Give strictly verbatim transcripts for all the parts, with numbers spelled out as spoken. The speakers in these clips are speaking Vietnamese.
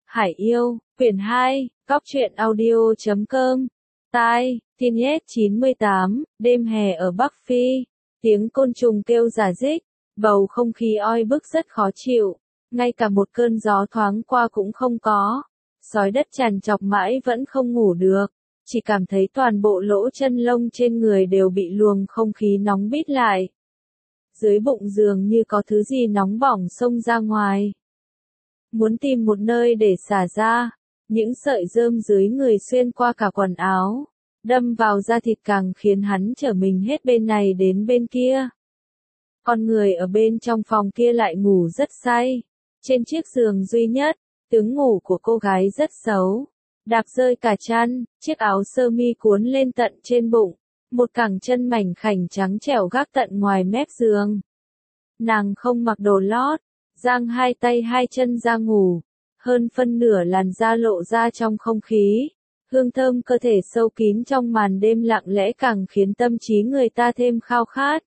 Hải yêu, quyển hai, góc truyện audio chấm com. Tai, Teenage chín mươi tám, đêm hè ở Bắc Phi. Tiếng côn trùng kêu rả rích, bầu không khí oi bức rất khó chịu, ngay cả một cơn gió thoáng qua cũng không có. Sói đất trằn trọc mãi vẫn không ngủ được, chỉ cảm thấy toàn bộ lỗ chân lông trên người đều bị luồng không khí nóng bít lại. Dưới bụng dường như có thứ gì nóng bỏng xông ra ngoài. Muốn tìm một nơi để xả ra, những sợi rơm dưới người xuyên qua cả quần áo, đâm vào da thịt càng khiến hắn trở mình hết bên này đến bên kia. Con người ở bên trong phòng kia lại ngủ rất say. Trên chiếc giường duy nhất, tướng ngủ của cô gái rất xấu. Đạp rơi cả chăn, chiếc áo sơ mi cuốn lên tận trên bụng, một cẳng chân mảnh khảnh trắng trẻo gác tận ngoài mép giường. Nàng không mặc đồ lót, giang hai tay hai chân ra ngủ, hơn phân nửa làn da lộ ra trong không khí. Hương thơm cơ thể sâu kín trong màn đêm lặng lẽ càng khiến tâm trí người ta thêm khao khát.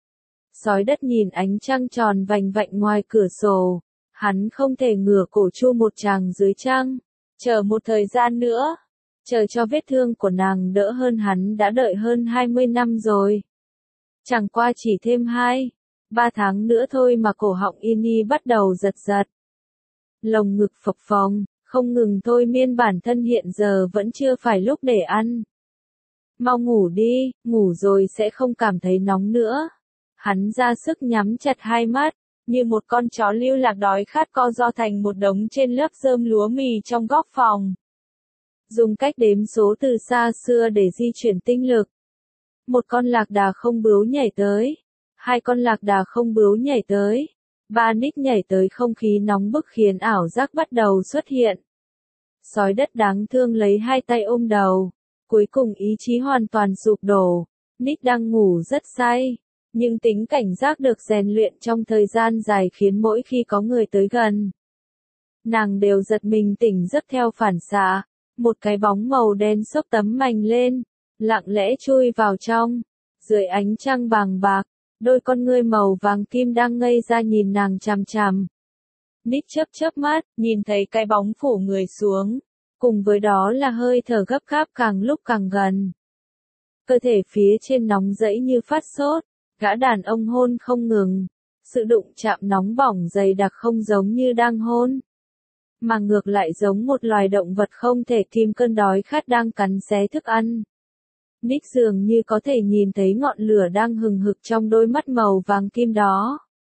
Sói đất nhìn ánh trăng tròn vành vạnh ngoài cửa sổ, hắn không thể ngửa cổ chu một tràng dưới trăng, chờ một thời gian nữa, chờ cho vết thương của nàng đỡ hơn hắn đã đợi hơn hai mươi năm rồi. Chẳng qua chỉ thêm hai, ba tháng nữa thôi mà cổ họng Ini bắt đầu giật giật. Lồng ngực phập phồng, không ngừng thôi miên bản thân hiện giờ vẫn chưa phải lúc để ăn. Mau ngủ đi, ngủ rồi sẽ không cảm thấy nóng nữa. Hắn ra sức nhắm chặt hai mắt, như một con chó lưu lạc đói khát co ro thành một đống trên lớp rơm lúa mì trong góc phòng. Dùng cách đếm số từ xa xưa để di chuyển tinh lực. Một con lạc đà không bướu nhảy tới, hai con lạc đà không bướu nhảy tới, ba Nick nhảy tới, không khí nóng bức khiến ảo giác bắt đầu xuất hiện. Sói đất đáng thương lấy hai tay ôm đầu, cuối cùng ý chí hoàn toàn sụp đổ. Nick đang ngủ rất say, nhưng tính cảnh giác được rèn luyện trong thời gian dài khiến mỗi khi có người tới gần, nàng đều giật mình tỉnh giấc theo phản xạ. Một cái bóng màu đen xốc tấm mành lên, lặng lẽ chui vào trong. Dưới ánh trăng bàng bạc, đôi con ngươi màu vàng kim đang ngây ra nhìn nàng chằm chằm. Nick chớp chớp mắt, nhìn thấy cái bóng phủ người xuống, cùng với đó là hơi thở gấp gáp càng lúc càng gần. Cơ thể phía trên nóng rẫy như phát sốt, gã đàn ông hôn không ngừng, sự đụng chạm nóng bỏng dày đặc không giống như đang hôn, mà ngược lại giống một loài động vật không thể kìm cơn đói khát đang cắn xé thức ăn. Nick dường như có thể nhìn thấy ngọn lửa đang hừng hực trong đôi mắt màu vàng kim đó.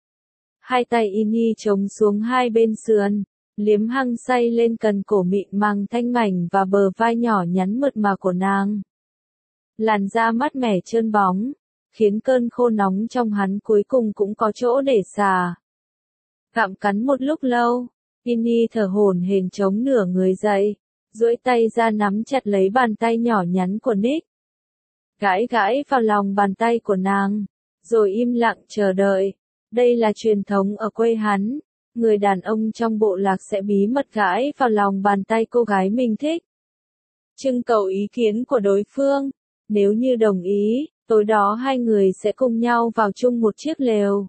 Hai tay Ini chống xuống hai bên sườn, liếm hăng say lên cần cổ mịn màng thanh mảnh và bờ vai nhỏ nhắn mượt mà của nàng. Làn da mát mẻ trơn bóng, khiến cơn khô nóng trong hắn cuối cùng cũng có chỗ để xả. Gặm cắn một lúc lâu, Ini thở hổn hển chống nửa người dậy, duỗi tay ra nắm chặt lấy bàn tay nhỏ nhắn của Nick. Gãi gãi vào lòng bàn tay của nàng, rồi im lặng chờ đợi. Đây là truyền thống ở quê hắn, người đàn ông trong bộ lạc sẽ bí mật gãi vào lòng bàn tay cô gái mình thích, trưng cầu ý kiến của đối phương. Nếu như đồng ý, tối đó hai người sẽ cùng nhau vào chung một chiếc lều.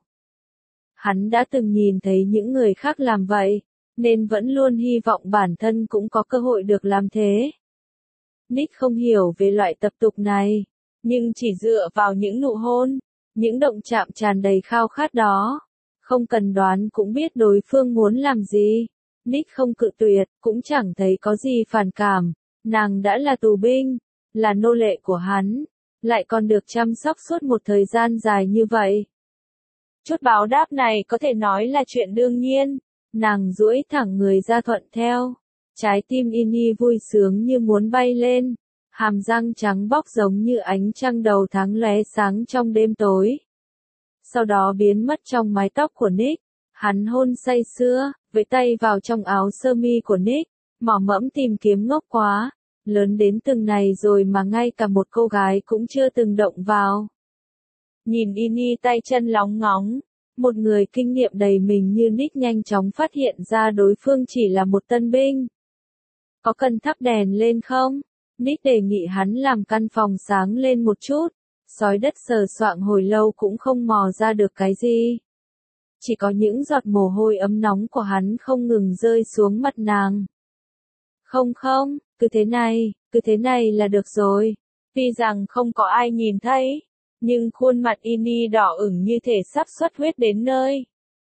Hắn đã từng nhìn thấy những người khác làm vậy, nên vẫn luôn hy vọng bản thân cũng có cơ hội được làm thế. Nick không hiểu về loại tập tục này, nhưng chỉ dựa vào những nụ hôn, những động chạm tràn đầy khao khát đó, không cần đoán cũng biết đối phương muốn làm gì. Nick không cự tuyệt, cũng chẳng thấy có gì phản cảm. Nàng đã là tù binh, là nô lệ của hắn, lại còn được chăm sóc suốt một thời gian dài như vậy. Chút báo đáp này có thể nói là chuyện đương nhiên. Nàng duỗi thẳng người ra thuận theo. Trái tim Ini vui sướng như muốn bay lên. Hàm răng trắng bóc giống như ánh trăng đầu tháng lóe sáng trong đêm tối. Sau đó biến mất trong mái tóc của Nick. Hắn hôn say sưa, với tay vào trong áo sơ mi của Nick, mỏ mẫm tìm kiếm ngốc quá. Lớn đến từng này rồi mà ngay cả một cô gái cũng chưa từng động vào. Nhìn Ini tay chân lóng ngóng, một người kinh nghiệm đầy mình như Nick nhanh chóng phát hiện ra đối phương chỉ là một tân binh. Có cần thắp đèn lên không? Nick đề nghị hắn làm căn phòng sáng lên một chút. Sói đất sờ soạng hồi lâu cũng không mò ra được cái gì. Chỉ có những giọt mồ hôi ấm nóng của hắn không ngừng rơi xuống mặt nàng. Không không, cứ thế này, cứ thế này là được rồi. Tuy rằng không có ai nhìn thấy, nhưng khuôn mặt Ini đỏ ửng như thể sắp xuất huyết đến nơi.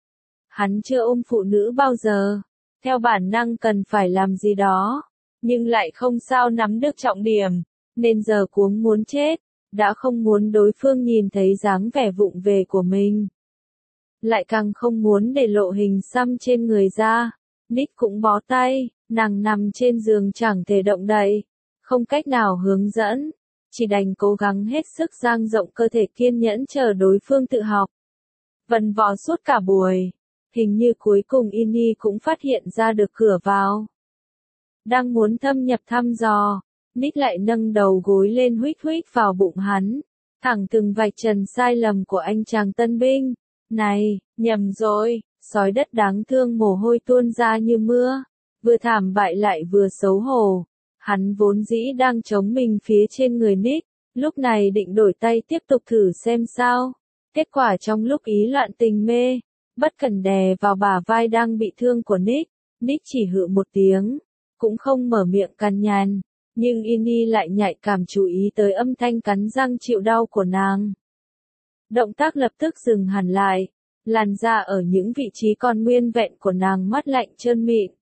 Hắn chưa ôm phụ nữ bao giờ, theo bản năng cần phải làm gì đó, nhưng lại không sao nắm được trọng điểm, nên giờ cuống muốn chết, đã không muốn đối phương nhìn thấy dáng vẻ vụng về của mình. Lại càng không muốn để lộ hình xăm trên người ra. Nick cũng bó tay, nàng nằm trên giường chẳng thể động đậy, không cách nào hướng dẫn, chỉ đành cố gắng hết sức dang rộng cơ thể kiên nhẫn chờ đối phương tự học. Vần vò suốt cả buổi, hình như cuối cùng Ini cũng phát hiện ra được cửa vào. Đang muốn thâm nhập thăm dò, Nick lại nâng đầu gối lên huých huých vào bụng hắn, thẳng từng vạch trần sai lầm của anh chàng tân binh. Này, nhầm rồi, sói đất đáng thương mồ hôi tuôn ra như mưa, vừa thảm bại lại vừa xấu hổ. Hắn vốn dĩ đang chống mình phía trên người Nick, lúc này định đổi tay tiếp tục thử xem sao. Kết quả trong lúc ý loạn tình mê, bất cẩn đè vào bả vai đang bị thương của Nick, Nick chỉ hự một tiếng, cũng không mở miệng cằn nhằn, nhưng Ini lại nhạy cảm chú ý tới âm thanh cắn răng chịu đau của nàng. Động tác lập tức dừng hẳn lại, làn da ở những vị trí còn nguyên vẹn của nàng mát lạnh trơn mịn.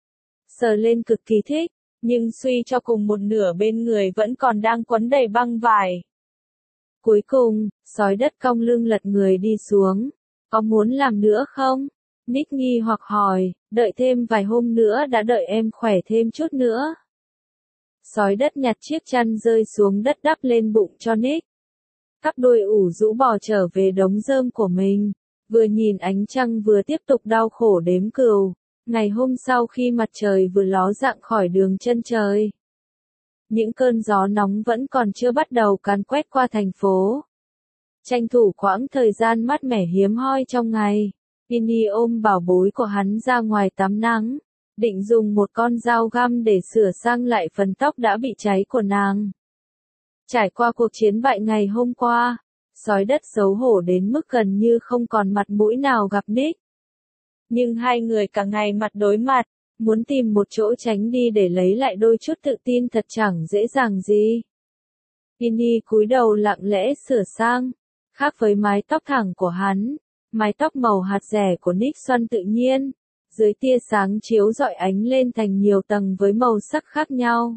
Sờ lên cực kỳ thích, nhưng suy cho cùng một nửa bên người vẫn còn đang quấn đầy băng vải. Cuối cùng, sói đất cong lưng lật người đi xuống. Có muốn làm nữa không? Nick nghi hoặc hỏi, đợi thêm vài hôm nữa đã đợi em khỏe thêm chút nữa. Sói đất nhặt chiếc chăn rơi xuống đất đắp lên bụng cho Nick. Cắp đuôi ủ rũ bò trở về đống rơm của mình, vừa nhìn ánh trăng vừa tiếp tục đau khổ đếm cừu. Ngày hôm sau khi mặt trời vừa ló dạng khỏi đường chân trời, những cơn gió nóng vẫn còn chưa bắt đầu càn quét qua thành phố. Tranh thủ quãng thời gian mát mẻ hiếm hoi trong ngày, Ini ôm bảo bối của hắn ra ngoài tắm nắng, định dùng một con dao găm để sửa sang lại phần tóc đã bị cháy của nàng. Trải qua cuộc chiến bại ngày hôm qua, sói đất xấu hổ đến mức gần như không còn mặt mũi nào gặp Nick. Nhưng hai người cả ngày mặt đối mặt, muốn tìm một chỗ tránh đi để lấy lại đôi chút tự tin thật chẳng dễ dàng gì. Ini cúi đầu lặng lẽ sửa sang, khác với mái tóc thẳng của hắn, mái tóc màu hạt rẻ của Nick xoăn tự nhiên, dưới tia sáng chiếu rọi ánh lên thành nhiều tầng với màu sắc khác nhau.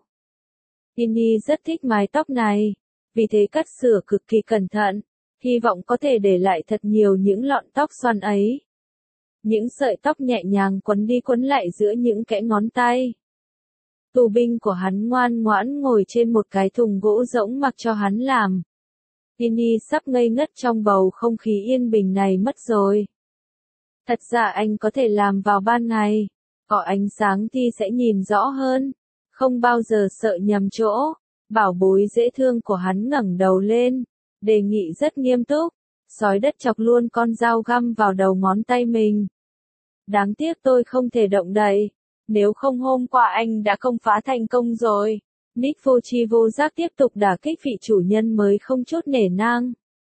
Ini rất thích mái tóc này, vì thế cắt sửa cực kỳ cẩn thận, hy vọng có thể để lại thật nhiều những lọn tóc xoăn ấy. Những sợi tóc nhẹ nhàng quấn đi quấn lại giữa những kẽ ngón tay. Tù binh của hắn ngoan ngoãn ngồi trên một cái thùng gỗ rỗng mặc cho hắn làm. Ini sắp ngây ngất trong bầu không khí yên bình này mất rồi. Thật ra anh có thể làm vào ban ngày, có ánh sáng thì sẽ nhìn rõ hơn, không bao giờ sợ nhầm chỗ. Bảo bối dễ thương của hắn ngẩng đầu lên, đề nghị rất nghiêm túc. Sói đất chọc luôn con dao găm vào đầu ngón tay mình. Đáng tiếc tôi không thể động đậy, nếu không hôm qua anh đã công phá thành công rồi. Nick vô tri vô giác tiếp tục đả kích vị chủ nhân mới không chút nể nang.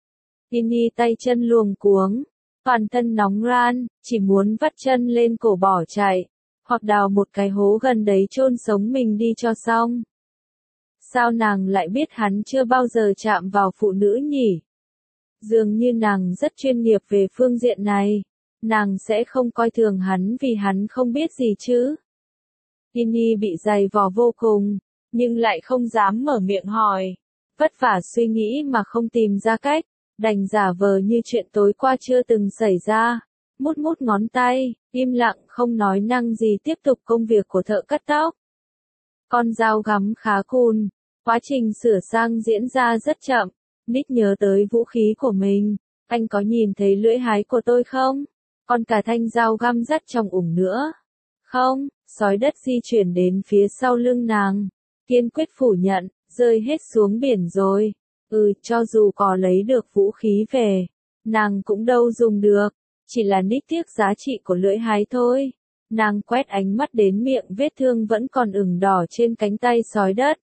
Ini tay chân luống cuống, toàn thân nóng ran, chỉ muốn vắt chân lên cổ bỏ chạy, hoặc đào một cái hố gần đấy chôn sống mình đi cho xong. Sao nàng lại biết hắn chưa bao giờ chạm vào phụ nữ nhỉ? Dường như nàng rất chuyên nghiệp về phương diện này, nàng sẽ không coi thường hắn vì hắn không biết gì chứ. Ini bị dày vò vô cùng, nhưng lại không dám mở miệng hỏi. Vất vả suy nghĩ mà không tìm ra cách, đành giả vờ như chuyện tối qua chưa từng xảy ra. Mút mút ngón tay, im lặng không nói năng gì tiếp tục công việc của thợ cắt tóc. Con dao gắm khá cool, quá trình sửa sang diễn ra rất chậm. Nick nhớ tới vũ khí của mình, anh có nhìn thấy lưỡi hái của tôi không? Còn cả thanh dao găm dắt trong ủng nữa. Không, sói đất di chuyển đến phía sau lưng nàng, kiên quyết phủ nhận, rơi hết xuống biển rồi. Ừ, cho dù có lấy được vũ khí về, nàng cũng đâu dùng được, chỉ là Nick tiếc giá trị của lưỡi hái thôi. Nàng quét ánh mắt đến miệng vết thương vẫn còn ửng đỏ trên cánh tay sói đất.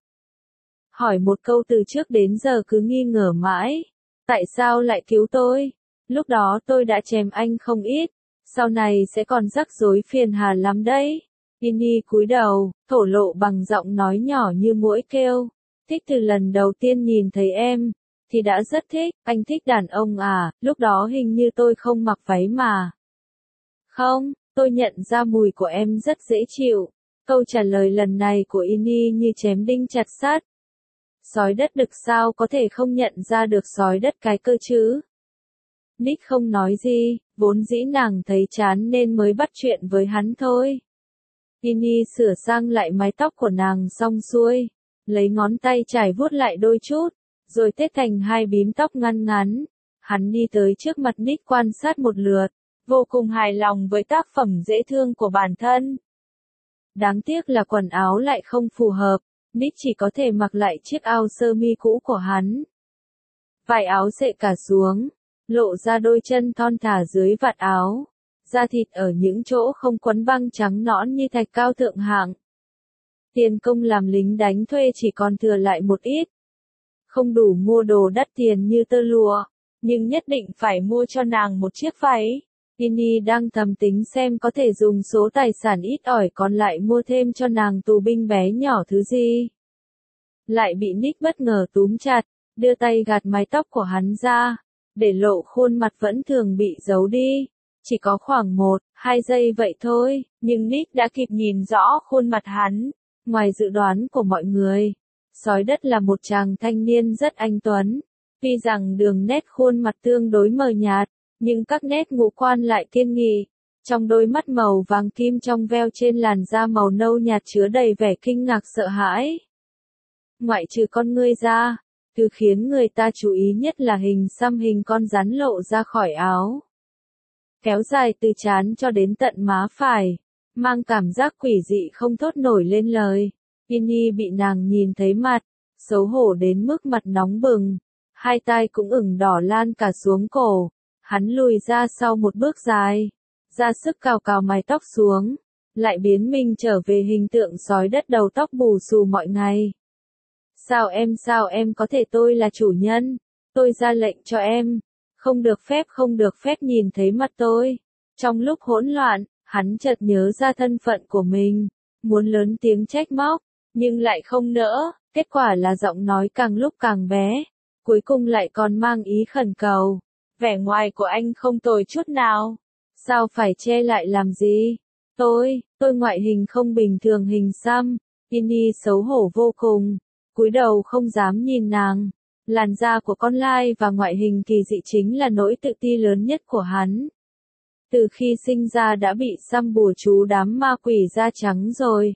Hỏi một câu từ trước đến giờ cứ nghi ngờ mãi. Tại sao lại cứu tôi? Lúc đó tôi đã chém anh không ít, sau này sẽ còn rắc rối phiền hà lắm đấy. Inni cúi đầu, thổ lộ bằng giọng nói nhỏ như muỗi kêu. Thích từ lần đầu tiên nhìn thấy em, thì đã rất thích, anh thích đàn ông à, lúc đó hình như tôi không mặc váy mà. Không, tôi nhận ra mùi của em rất dễ chịu. Câu trả lời lần này của Inni như chém đinh chặt sắt. Sói đất đực sao có thể không nhận ra được sói đất cái cơ chứ? Nick không nói gì, vốn dĩ nàng thấy chán nên mới bắt chuyện với hắn thôi. Inni sửa sang lại mái tóc của nàng xong xuôi, lấy ngón tay chải vuốt lại đôi chút, rồi tết thành hai bím tóc ngăn ngắn. Hắn đi tới trước mặt Nick quan sát một lượt, vô cùng hài lòng với tác phẩm dễ thương của bản thân. Đáng tiếc là quần áo lại không phù hợp, Nick chỉ có thể mặc lại chiếc áo sơ mi cũ của hắn. Vải áo xệ cả xuống, lộ ra đôi chân thon thả dưới vạt áo, da thịt ở những chỗ không quấn băng trắng nõn như thạch cao thượng hạng. Tiền công làm lính đánh thuê chỉ còn thừa lại một ít. Không đủ mua đồ đắt tiền như tơ lụa, nhưng nhất định phải mua cho nàng một chiếc váy. Inni đang thầm tính xem có thể dùng số tài sản ít ỏi còn lại mua thêm cho nàng tù binh bé nhỏ thứ gì. Lại bị Nick bất ngờ túm chặt, đưa tay gạt mái tóc của hắn ra, để lộ khuôn mặt vẫn thường bị giấu đi. Chỉ có khoảng một, hai giây vậy thôi, nhưng Nick đã kịp nhìn rõ khuôn mặt hắn. Ngoài dự đoán của mọi người, sói đất là một chàng thanh niên rất anh tuấn. Tuy rằng đường nét khuôn mặt tương đối mờ nhạt, nhưng các nét ngũ quan lại kiên nghị. Trong đôi mắt màu vàng kim trong veo trên làn da màu nâu nhạt chứa đầy vẻ kinh ngạc sợ hãi. Ngoại trừ con ngươi ra, thứ khiến người ta chú ý nhất là hình xăm hình con rắn lộ ra khỏi áo. Kéo dài từ trán cho đến tận má phải, mang cảm giác quỷ dị không thốt nổi lên lời. Inni bị nàng nhìn thấy mặt, xấu hổ đến mức mặt nóng bừng, hai tai cũng ửng đỏ lan cả xuống cổ. Hắn lùi ra sau một bước dài, ra sức cào cào mái tóc xuống, lại biến mình trở về hình tượng sói đất đầu tóc bù xù mọi ngày. Sao em sao em có thể, tôi là chủ nhân, tôi ra lệnh cho em, không được phép không được phép nhìn thấy mặt tôi. Trong lúc hỗn loạn, hắn chợt nhớ ra thân phận của mình, muốn lớn tiếng trách móc, nhưng lại không nỡ, kết quả là giọng nói càng lúc càng bé, cuối cùng lại còn mang ý khẩn cầu. Vẻ ngoài của anh không tồi chút nào. Sao phải che lại làm gì? Tôi, tôi ngoại hình không bình thường hình xăm. Inni xấu hổ vô cùng, cúi đầu không dám nhìn nàng. Làn da của con lai và ngoại hình kỳ dị chính là nỗi tự ti lớn nhất của hắn. Từ khi sinh ra đã bị xăm bùa chú đám ma quỷ da trắng rồi.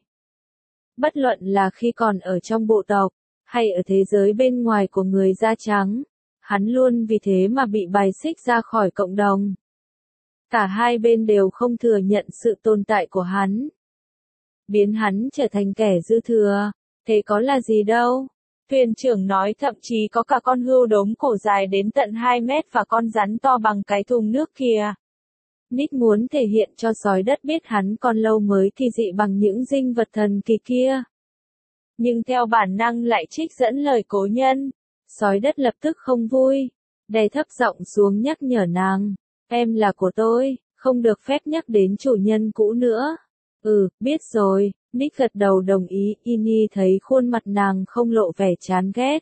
Bất luận là khi còn ở trong bộ tộc, hay ở thế giới bên ngoài của người da trắng, hắn luôn vì thế mà bị bài xích ra khỏi cộng đồng. Cả hai bên đều không thừa nhận sự tồn tại của hắn. Biến hắn trở thành kẻ dư thừa, thế có là gì đâu. Thuyền trưởng nói thậm chí có cả con hươu đốm cổ dài đến tận hai mét và con rắn to bằng cái thùng nước kìa. Nick muốn thể hiện cho sói đất biết hắn còn lâu mới kỳ dị bằng những dinh vật thần kỳ kia. Nhưng theo bản năng lại trích dẫn lời cố nhân. Sói đất lập tức không vui, đè thấp giọng xuống nhắc nhở nàng, em là của tôi, không được phép nhắc đến chủ nhân cũ nữa. Ừ, biết rồi, Nick gật đầu đồng ý. Inni thấy khuôn mặt nàng không lộ vẻ chán ghét.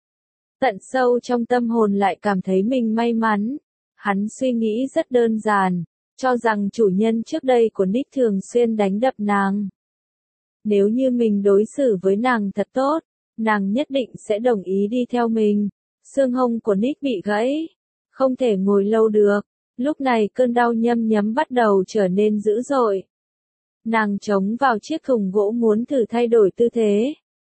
Tận sâu trong tâm hồn lại cảm thấy mình may mắn. Hắn suy nghĩ rất đơn giản, cho rằng chủ nhân trước đây của Nick thường xuyên đánh đập nàng. Nếu như mình đối xử với nàng thật tốt, nàng nhất định sẽ đồng ý đi theo mình. Xương hông của Nick bị gãy, không thể ngồi lâu được. Lúc này cơn đau nhâm nhấm bắt đầu trở nên dữ dội. Nàng chống vào chiếc thùng gỗ muốn thử thay đổi tư thế.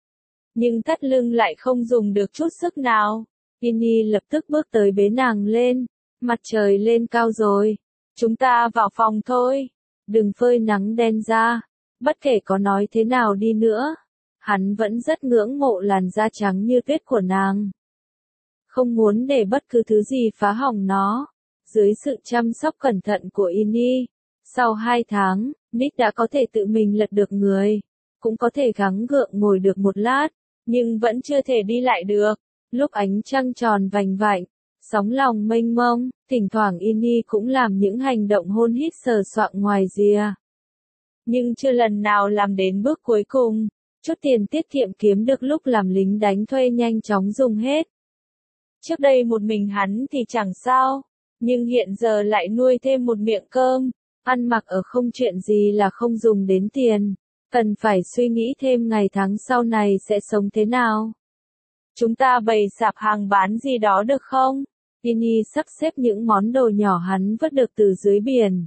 Nhưng thắt lưng lại không dùng được chút sức nào. Inni lập tức bước tới bế nàng lên. Mặt trời lên cao rồi. Chúng ta vào phòng thôi. Đừng phơi nắng đen ra. Bất kể có nói thế nào đi nữa, hắn vẫn rất ngưỡng mộ làn da trắng như tuyết của nàng. Không muốn để bất cứ thứ gì phá hỏng nó. Dưới sự chăm sóc cẩn thận của Inni, sau hai tháng, Nick đã có thể tự mình lật được người, cũng có thể gắng gượng ngồi được một lát, nhưng vẫn chưa thể đi lại được. Lúc ánh trăng tròn vành vạnh, sóng lòng mênh mông, thỉnh thoảng Inni cũng làm những hành động hôn hít sờ soạng ngoài rìa. nhưng chưa lần nào làm đến bước cuối cùng. Chút tiền tiết kiệm kiếm được lúc làm lính đánh thuê nhanh chóng dùng hết. Trước đây một mình hắn thì chẳng sao, nhưng hiện giờ lại nuôi thêm một miệng cơm, ăn mặc ở không chuyện gì là không dùng đến tiền, cần phải suy nghĩ thêm ngày tháng sau này sẽ sống thế nào. Chúng ta bày sạp hàng bán gì đó được không? Tini sắp xếp những món đồ nhỏ hắn vớt được từ dưới biển.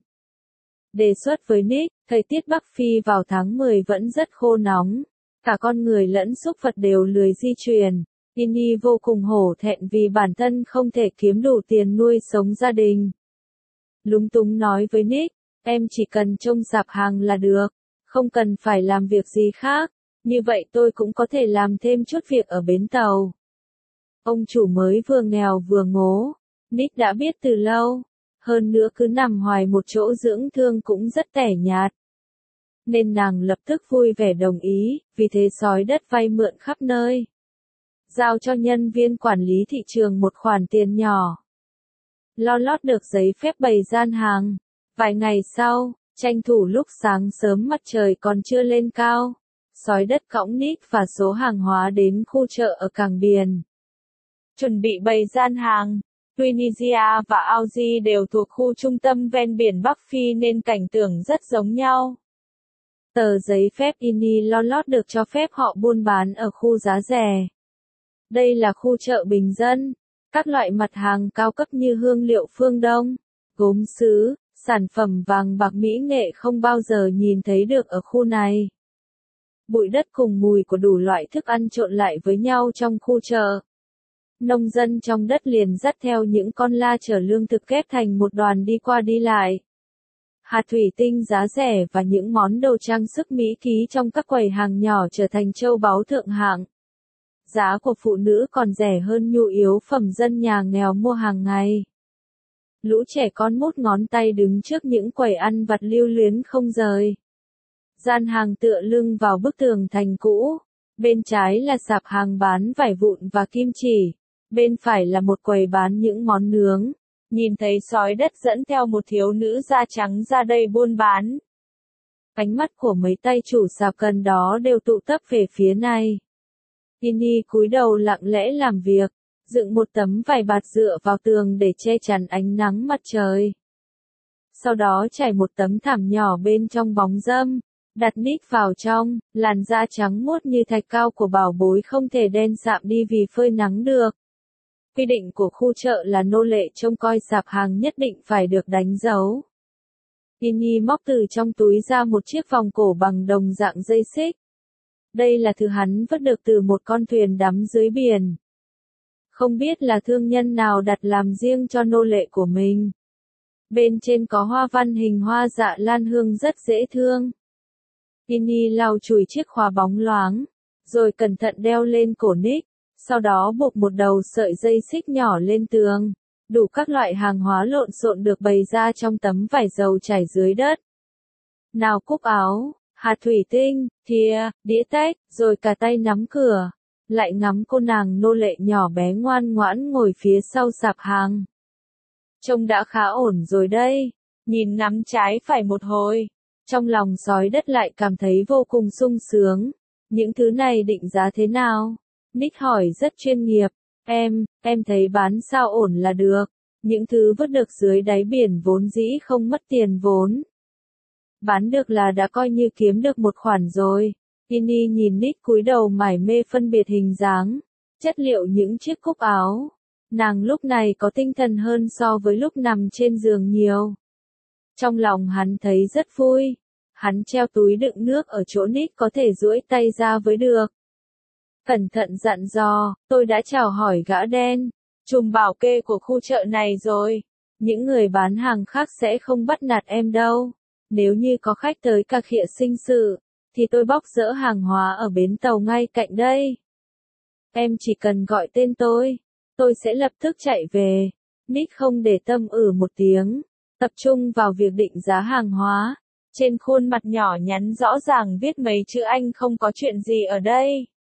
Đề xuất với Nick, thời tiết Bắc Phi vào tháng mười vẫn rất khô nóng. Cả con người lẫn súc vật đều lười di chuyển. Tini vô cùng hổ thẹn vì bản thân không thể kiếm đủ tiền nuôi sống gia đình. Lúng túng nói với Nick, em chỉ cần trông sạp hàng là được, không cần phải làm việc gì khác, như vậy tôi cũng có thể làm thêm chút việc ở bến tàu. Ông chủ mới vừa nghèo vừa ngố, Nick đã biết từ lâu, hơn nữa cứ nằm hoài một chỗ dưỡng thương cũng rất tẻ nhạt. Nên nàng lập tức vui vẻ đồng ý, vì thế sói đất vay mượn khắp nơi. Giao cho nhân viên quản lý thị trường một khoản tiền nhỏ. Lo lót được giấy phép bày gian hàng. Vài ngày sau, tranh thủ lúc sáng sớm mặt trời còn chưa lên cao, sói đất cõng Nick và số hàng hóa đến khu chợ ở cảng biển. Chuẩn bị bày gian hàng. Tunisia và Algiers đều thuộc khu trung tâm ven biển Bắc Phi nên cảnh tượng rất giống nhau. Tờ giấy phép Ini lo lót được cho phép họ buôn bán ở khu giá rẻ. Đây là khu chợ bình dân. Các loại mặt hàng cao cấp như hương liệu phương Đông, gốm sứ, sản phẩm vàng bạc mỹ nghệ không bao giờ nhìn thấy được ở khu này. Bụi đất cùng mùi của đủ loại thức ăn trộn lại với nhau trong khu chợ. Nông dân trong đất liền dắt theo những con la chở lương thực kép thành một đoàn đi qua đi lại. Hạt thủy tinh giá rẻ và những món đồ trang sức mỹ ký trong các quầy hàng nhỏ trở thành châu báu thượng hạng. Giá của phụ nữ còn rẻ hơn nhu yếu phẩm dân nhà nghèo mua hàng ngày. Lũ trẻ con mút ngón tay đứng trước những quầy ăn vặt lưu luyến không rời. Gian hàng tựa lưng vào bức tường thành cũ. Bên trái là sạp hàng bán vải vụn và kim chỉ. Bên phải là một quầy bán những món nướng. Nhìn thấy sói đất dẫn theo một thiếu nữ da trắng ra đây buôn bán. Ánh mắt của mấy tay chủ sạp gần đó đều tụ tập về phía này. Tini cúi đầu lặng lẽ làm việc, dựng một tấm vải bạt dựa vào tường để che chắn ánh nắng mặt trời. Sau đó trải một tấm thảm nhỏ bên trong bóng râm, đặt Nick vào trong, làn da trắng muốt như thạch cao của bảo bối không thể đen sạm đi vì phơi nắng được. Quy định của khu chợ là nô lệ trông coi sạp hàng nhất định phải được đánh dấu. Tini móc từ trong túi ra một chiếc vòng cổ bằng đồng dạng dây xích. Đây là thứ hắn vớt được từ một con thuyền đắm dưới biển. Không biết là thương nhân nào đặt làm riêng cho nô lệ của mình. Bên trên có hoa văn hình hoa dạ lan hương rất dễ thương. Tini lau chùi chiếc khóa bóng loáng, rồi cẩn thận đeo lên cổ Nick, sau đó buộc một đầu sợi dây xích nhỏ lên tường. Đủ các loại hàng hóa lộn xộn được bày ra trong tấm vải dầu trải dưới đất. Nào cúc áo, hạt thủy tinh, thìa, đĩa tách, rồi cả tay nắm cửa. Lại ngắm cô nàng nô lệ nhỏ bé ngoan ngoãn ngồi phía sau sạp hàng. Trông đã khá ổn rồi đây. Nhìn ngắm trái phải một hồi. Trong lòng sói đất lại cảm thấy vô cùng sung sướng. Những thứ này định giá thế nào? Nick hỏi rất chuyên nghiệp. Em, em thấy bán sao ổn là được. Những thứ vớt được dưới đáy biển vốn dĩ không mất tiền vốn. Bán được là đã coi như kiếm được một khoản rồi. Tini nhìn Nick cúi đầu mải mê phân biệt hình dáng, chất liệu những chiếc cúc áo. Nàng lúc này có tinh thần hơn so với lúc nằm trên giường nhiều. Trong lòng hắn thấy rất vui. Hắn treo túi đựng nước ở chỗ Nick có thể duỗi tay ra với được. Cẩn thận dặn dò, tôi đã chào hỏi gã đen, trùm bảo kê của khu chợ này rồi. Những người bán hàng khác sẽ không bắt nạt em đâu. Nếu như có khách tới cả khịa sinh sự, thì tôi bóc dỡ hàng hóa ở bến tàu ngay cạnh đây. Em chỉ cần gọi tên tôi, tôi sẽ lập tức chạy về. Nick không để tâm ử một tiếng, tập trung vào việc định giá hàng hóa. Trên khuôn mặt nhỏ nhắn rõ ràng viết mấy chữ Anh không có chuyện gì ở đây.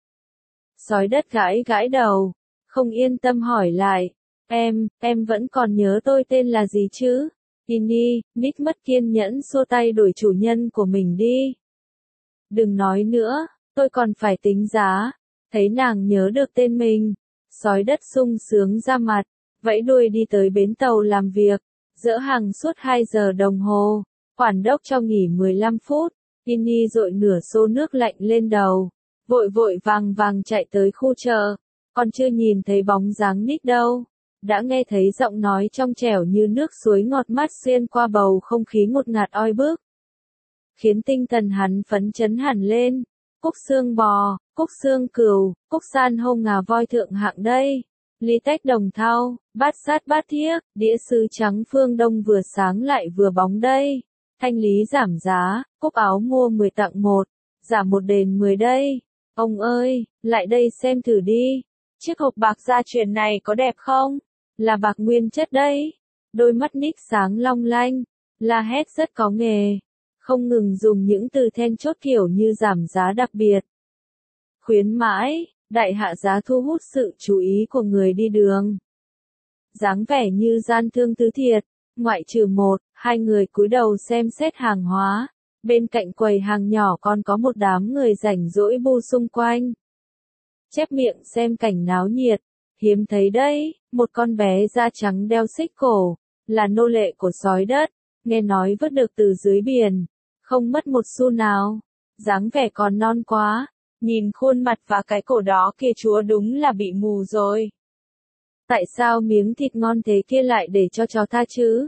Sói đất gãi gãi đầu, không yên tâm hỏi lại. Em, em vẫn còn nhớ tôi tên là gì chứ? Tini, Nick mất kiên nhẫn xua tay đuổi chủ nhân của mình đi. Đừng nói nữa, tôi còn phải tính giá. Thấy nàng nhớ được tên mình, sói đất sung sướng ra mặt, vẫy đuôi đi tới bến tàu làm việc, dỡ hàng suốt hai giờ đồng hồ, quản đốc cho nghỉ mười lăm phút, Tini dội nửa xô nước lạnh lên đầu, vội vội vàng vàng chạy tới khu chợ, còn chưa nhìn thấy bóng dáng Nick đâu, đã nghe thấy giọng nói trong trẻo như nước suối ngọt mát xuyên qua bầu không khí ngột ngạt oi bức, khiến tinh thần hắn phấn chấn hẳn lên. Cúc xương bò, cúc xương cừu, cúc san hô ngà voi thượng hạng đây. Ly tách đồng thau, bát sát bát thiếc, đĩa sứ trắng phương đông vừa sáng lại vừa bóng đây. Thanh lý giảm giá, cúc áo mua mười tặng một, giảm một đền mười đây. Ông ơi, lại đây xem thử đi. Chiếc hộp bạc gia truyền này có đẹp không? Là bạc nguyên chất đấy. Đôi mắt Nick sáng long lanh, la hét rất có nghề. Không ngừng dùng những từ then chốt kiểu như giảm giá đặc biệt, khuyến mãi, đại hạ giá thu hút sự chú ý của người đi đường. Dáng vẻ như gian thương tứ thiệt, ngoại trừ một, hai người cúi đầu xem xét hàng hóa, bên cạnh quầy hàng nhỏ còn có một đám người rảnh rỗi bu xung quanh. Chép miệng xem cảnh náo nhiệt, hiếm thấy đấy, một con bé da trắng đeo xích cổ, là nô lệ của sói đất, nghe nói vớt được từ dưới biển. Không mất một xu nào, dáng vẻ còn non quá, nhìn khuôn mặt và cái cổ đó kia chúa đúng là bị mù rồi. Tại sao miếng thịt ngon thế kia lại để cho chó tha chứ?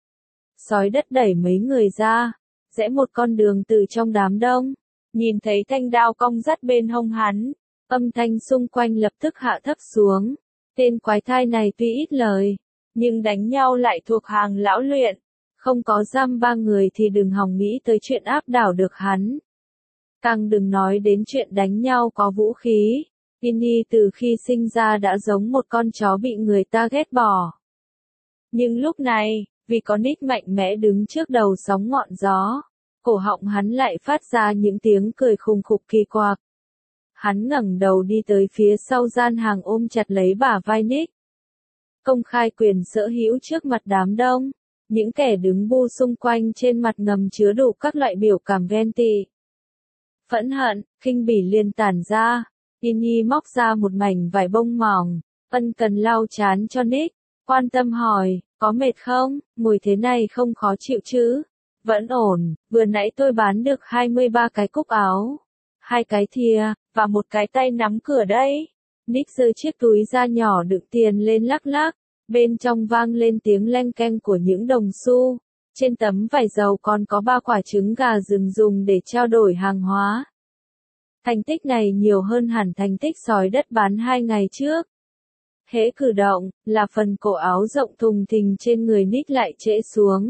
Sói đất đẩy mấy người ra, rẽ một con đường từ trong đám đông, nhìn thấy thanh đao cong dắt bên hông hắn, âm thanh xung quanh lập tức hạ thấp xuống. Tên quái thai này tuy ít lời, nhưng đánh nhau lại thuộc hàng lão luyện. Không có giam ba người thì đừng hòng nghĩ tới chuyện áp đảo được hắn. Càng đừng nói đến chuyện đánh nhau có vũ khí. Tini từ khi sinh ra đã giống một con chó bị người ta ghét bỏ. Nhưng lúc này, vì có Nick mạnh mẽ đứng trước đầu sóng ngọn gió, cổ họng hắn lại phát ra những tiếng cười khùng khục kỳ quặc. Hắn ngẩng đầu đi tới phía sau gian hàng ôm chặt lấy bả vai Nick. Công khai quyền sở hữu trước mặt đám đông. Những kẻ đứng bu xung quanh trên mặt ngầm chứa đủ các loại biểu cảm ghen tị, phẫn hận, khinh bỉ liền tản ra. Tini móc ra một mảnh vải bông mỏng, ân cần lau chán cho Nick, quan tâm hỏi, có mệt không, mùi thế này không khó chịu chứ? Vẫn ổn, vừa nãy tôi bán được hai mươi ba cái cúc áo, hai cái thìa, và một cái tay nắm cửa đấy. Nick giơ chiếc túi da nhỏ đựng tiền lên lắc lắc. Bên trong vang lên tiếng leng keng của những đồng xu. Trên tấm vải dầu còn có ba quả trứng gà rừng dùng để trao đổi hàng hóa. Thành tích này nhiều hơn hẳn thành tích sói đất bán hai ngày trước. Hễ cử động, là phần cổ áo rộng thùng thình trên người Nick lại trễ xuống.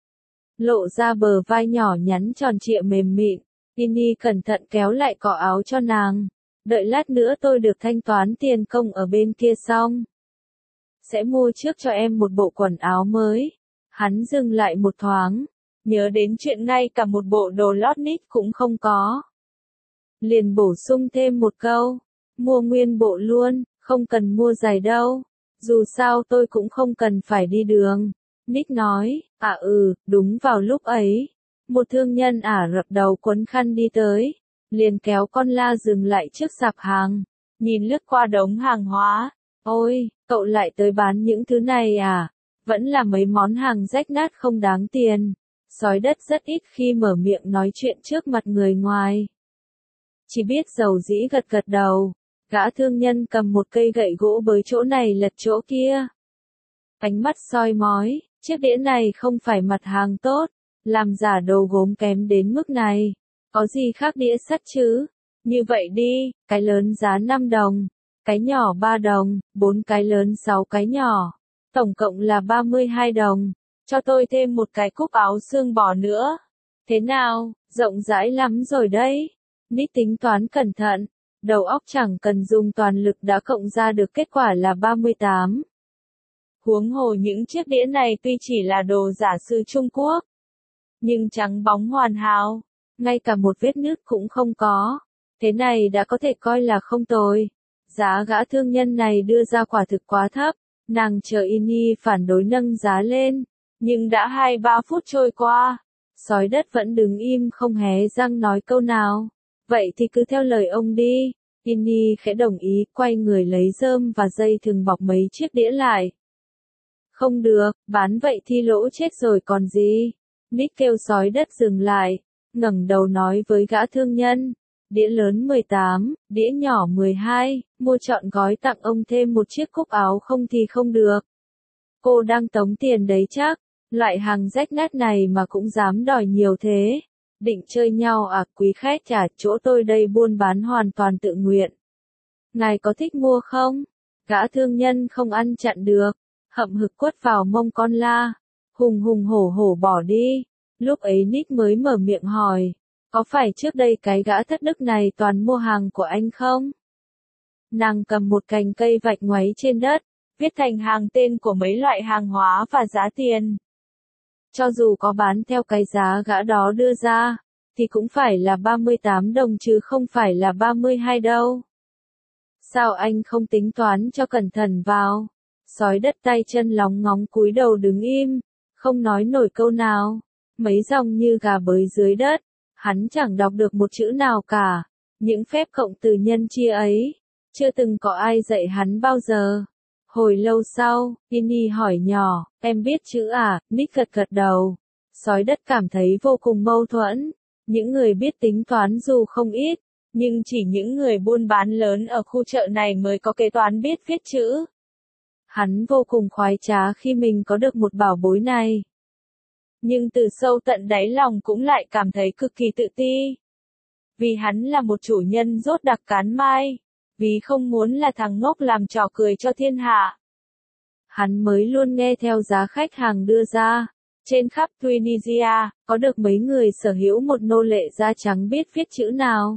Lộ ra bờ vai nhỏ nhắn tròn trịa mềm mịn. Tini cẩn thận kéo lại cỏ áo cho nàng. Đợi lát nữa tôi được thanh toán tiền công ở bên kia xong. Sẽ mua trước cho em một bộ quần áo mới. Hắn dừng lại một thoáng, nhớ đến chuyện ngay cả một bộ đồ lót Nick cũng không có. Liền bổ sung thêm một câu, mua nguyên bộ luôn, không cần mua giày đâu. Dù sao tôi cũng không cần phải đi đường. Nick nói, à ừ, đúng vào lúc ấy. Một thương nhân Ả Rập đầu quấn khăn đi tới, liền kéo con la dừng lại trước sạp hàng, nhìn lướt qua đống hàng hóa. Ôi, cậu lại tới bán những thứ này à? Vẫn là mấy món hàng rách nát không đáng tiền. Sói đất rất ít khi mở miệng nói chuyện trước mặt người ngoài. Chỉ biết dầu dĩ gật gật đầu. Gã thương nhân cầm một cây gậy gỗ bới chỗ này lật chỗ kia. Ánh mắt soi mói, chiếc đĩa này không phải mặt hàng tốt, làm giả đồ gốm kém đến mức này. Có gì khác đĩa sắt chứ? Như vậy đi, cái lớn giá năm đồng. Cái nhỏ ba đồng, bốn cái lớn sáu cái nhỏ. Tổng cộng là ba mươi hai đồng. Cho tôi thêm một cái cúc áo xương bò nữa. Thế nào, rộng rãi lắm rồi đấy. Nick tính toán cẩn thận. Đầu óc chẳng cần dùng toàn lực đã cộng ra được kết quả là ba mươi tám. Huống hồ những chiếc đĩa này tuy chỉ là đồ giả sư Trung Quốc, nhưng trắng bóng hoàn hảo. Ngay cả một vết nứt cũng không có. Thế này đã có thể coi là không tồi. Giá gã thương nhân này đưa ra quả thực quá thấp, nàng chờ Ini phản đối nâng giá lên, Nhưng đã hai ba phút trôi qua, sói đất vẫn đứng im không hé răng nói câu nào. Vậy thì cứ theo lời ông đi. Ginny khẽ đồng ý, quay người lấy rơm và dây thừng bọc mấy chiếc đĩa lại. Không được, bán vậy thì lỗ chết rồi còn gì. Nick kêu sói đất dừng lại, ngẩng đầu nói với gã thương nhân. Đĩa lớn mười tám, đĩa nhỏ mười hai, mua trọn gói tặng ông thêm một chiếc cúc áo không thì không được. Cô đang tống tiền đấy chắc, loại hàng rách nát này mà cũng dám đòi nhiều thế. Định chơi nhau à quý khách à, chỗ tôi đây buôn bán hoàn toàn tự nguyện. Ngài có thích mua không? Gã thương nhân không ăn chặn được, hậm hực quất vào mông con la, hùng hùng hổ hổ bỏ đi. Lúc ấy Nick mới mở miệng hỏi, có phải trước đây cái gã thất đức này toàn mua hàng của anh không? Nàng cầm một cành cây vạch ngoáy trên đất, viết thành hàng tên của mấy loại hàng hóa và giá tiền. Cho dù có bán theo cái giá gã đó đưa ra, thì cũng phải là ba mươi tám đồng chứ không phải là ba mươi hai đâu. Sao anh không tính toán cho cẩn thận vào? Sói đất tay chân lóng ngóng cúi đầu đứng im, không nói nổi câu nào, mấy dòng như gà bới dưới đất, hắn chẳng đọc được một chữ nào cả. Những phép cộng từ nhân chia ấy, chưa từng có ai dạy hắn bao giờ. Hồi lâu sau, Ginny hỏi nhỏ, em biết chữ à? Nick gật gật đầu. Sói đất cảm thấy vô cùng mâu thuẫn. Những người biết tính toán dù không ít, nhưng chỉ những người buôn bán lớn ở khu chợ này mới có kế toán biết viết chữ. Hắn vô cùng khoái trá khi mình có được một bảo bối này. Nhưng từ sâu tận đáy lòng cũng lại cảm thấy cực kỳ tự ti. Vì hắn là một chủ nhân rốt đặc cán mai. Vì không muốn là thằng ngốc làm trò cười cho thiên hạ. Hắn mới luôn nghe theo giá khách hàng đưa ra. Trên khắp Tunisia, có được mấy người sở hữu một nô lệ da trắng biết viết chữ nào.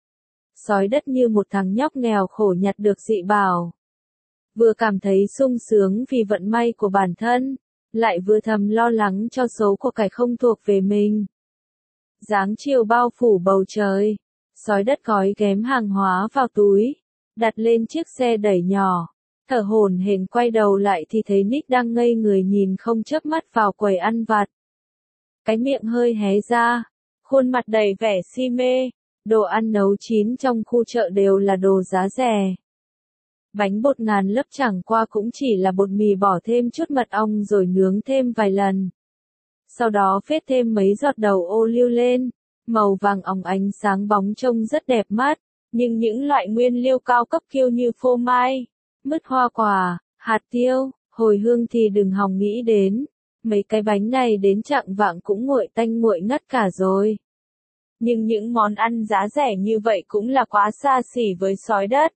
Sói đất như một thằng nhóc nghèo khổ nhặt được dị bảo. Vừa cảm thấy sung sướng vì vận may của bản thân, lại vừa thầm lo lắng cho số của cải không thuộc về mình. Dáng chiều bao phủ bầu trời, sói đất gói ghém hàng hóa vào túi, đặt lên chiếc xe đẩy nhỏ, thở hổn hển quay đầu lại thì thấy Nick đang ngây người nhìn không chớp mắt vào quầy ăn vặt. Cái miệng hơi hé ra, khuôn mặt đầy vẻ si mê, đồ ăn nấu chín trong khu chợ đều là đồ giá rẻ. Bánh bột ngàn lớp chẳng qua cũng chỉ là bột mì bỏ thêm chút mật ong rồi nướng thêm vài lần. Sau đó phết thêm mấy giọt dầu ô liu lên, màu vàng óng ánh sáng bóng trông rất đẹp mắt. Nhưng những loại nguyên liệu cao cấp kiêu như phô mai, mứt hoa quả, hạt tiêu, hồi hương thì đừng hòng nghĩ đến. Mấy cái bánh này đến chạng vạng cũng nguội tanh nguội ngắt cả rồi. Nhưng những món ăn giá rẻ như vậy cũng là quá xa xỉ với sói đất.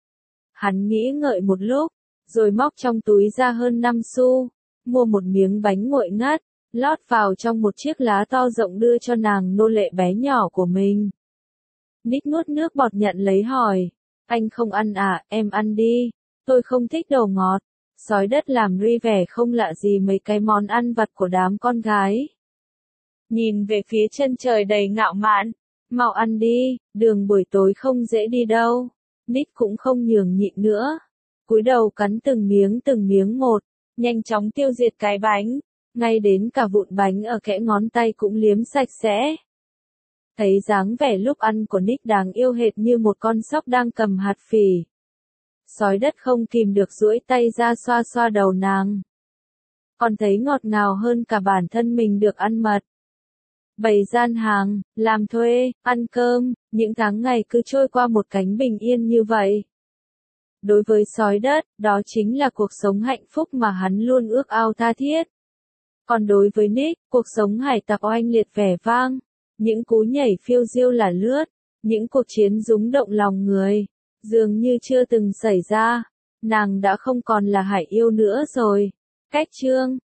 Hắn nghĩ ngợi một lúc, rồi móc trong túi ra hơn năm xu, mua một miếng bánh nguội ngắt, lót vào trong một chiếc lá to rộng đưa cho nàng nô lệ bé nhỏ của mình. Nick nuốt nước bọt nhận lấy hỏi, anh không ăn à, em ăn đi, tôi không thích đồ ngọt. Sói đất làm ri vẻ không lạ gì mấy cái món ăn vặt của đám con gái. Nhìn về phía chân trời đầy ngạo mạn, mau ăn đi, đường buổi tối không dễ đi đâu. Nick cũng không nhường nhịn nữa, cúi đầu cắn từng miếng từng miếng một, nhanh chóng tiêu diệt cái bánh, ngay đến cả vụn bánh ở kẽ ngón tay cũng liếm sạch sẽ. Thấy dáng vẻ lúc ăn của Nick đáng yêu hệt như một con sóc đang cầm hạt phỉ. Sói đất không kìm được duỗi tay ra xoa xoa đầu nàng. Còn thấy ngọt ngào hơn cả bản thân mình được ăn mật. Bày gian hàng, làm thuê, ăn cơm, những tháng ngày cứ trôi qua một cánh bình yên như vậy. Đối với sói đất, đó chính là cuộc sống hạnh phúc mà hắn luôn ước ao tha thiết. Còn đối với Nick, cuộc sống hải tặc oanh liệt vẻ vang, những cú nhảy phiêu diêu là lướt, những cuộc chiến rúng động lòng người, dường như chưa từng xảy ra. Nàng đã không còn là hải yêu nữa rồi. Cách chương